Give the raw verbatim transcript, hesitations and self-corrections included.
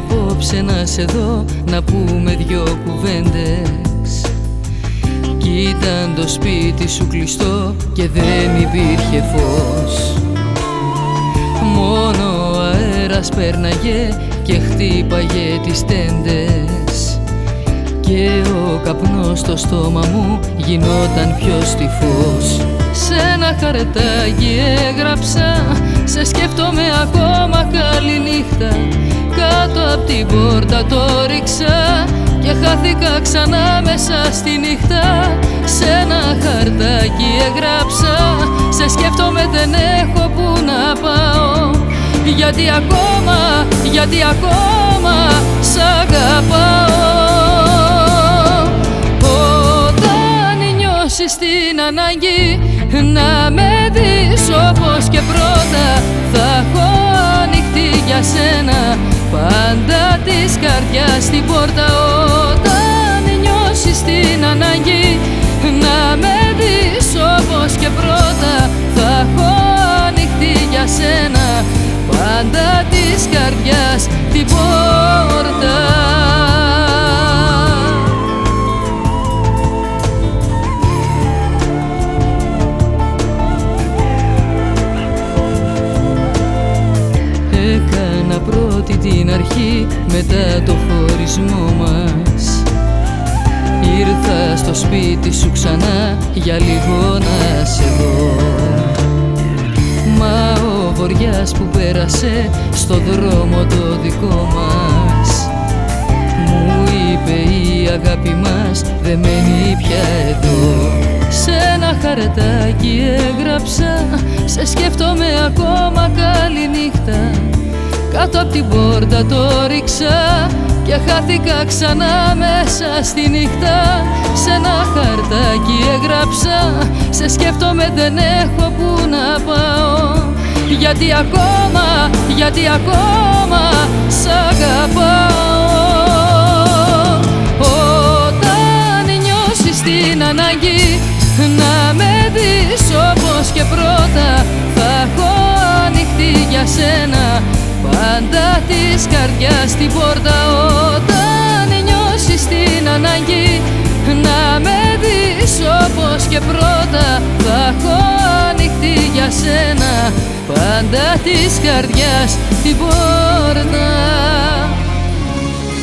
απόψε να σε δω, να πούμε δυο κουβέντες. Κι ήταν το σπίτι σου κλειστό και δεν υπήρχε φως. Μόνο ο αέρας πέρναγε και χτύπαγε τις τέντες. Και ο καπνός στο στόμα μου γινόταν πιο στιφός. Σ' ένα χαρτάκι έγραψα, σε σκέφτομαι ακόμα, καληνύχτα. Κάτω απ' την πόρτα το ρίξα και χάθηκα ξανά μέσα στη νύχτα. Σ' ένα χαρτάκι έγραψα, σε σκέφτομαι, δεν έχω που να πάω. Γιατί ακόμα, γιατί ακόμα σ' αγαπάω. Όταν νιώσεις την ανάγκη να με δεις όπως και πρώτα, θα έχω ανοιχτή για σένα πάντα της καρδιάς την πόρτα. Όταν νιώσεις την ανάγκη να με δεις όπως και πρώτα, θα έχω ανοιχτή για σένα πάντα της καρδιάς την πόρτα. Έκανα πρώτη την αρχή μετά το χωρισμό μας. Ήρθα στο σπίτι σου ξανά για λίγο να σε δω. Μα ο βοριάς που πέρασε στο δρόμο το δικό μας μου είπε η αγάπη μας δεν μένει πια εδώ. Σ' ένα χαρτάκι έγραψα, σε σκέφτομαι ακόμα, καληνύχτα. Κάτω απ' την πόρτα το ρίξα και χάθηκα ξανά μέσα στη νύχτα. Σ' ένα χαρτάκι έγραψα, σε σκέφτομαι, δεν έχω που να πάω. Γιατί ακόμα, γιατί ακόμα σ' αγαπάω. Όταν νιώσεις την ανάγκη να με δεις όπως και πρώτα, θα έχω ανοιχτή για σένα πάντα της καρδιάς την πόρτα. Όταν νιώσεις την ανάγκη να με δεις όπως και πρώτα, θα έχω ανοιχτή για σένα πάντα της καρδιάς την πόρτα.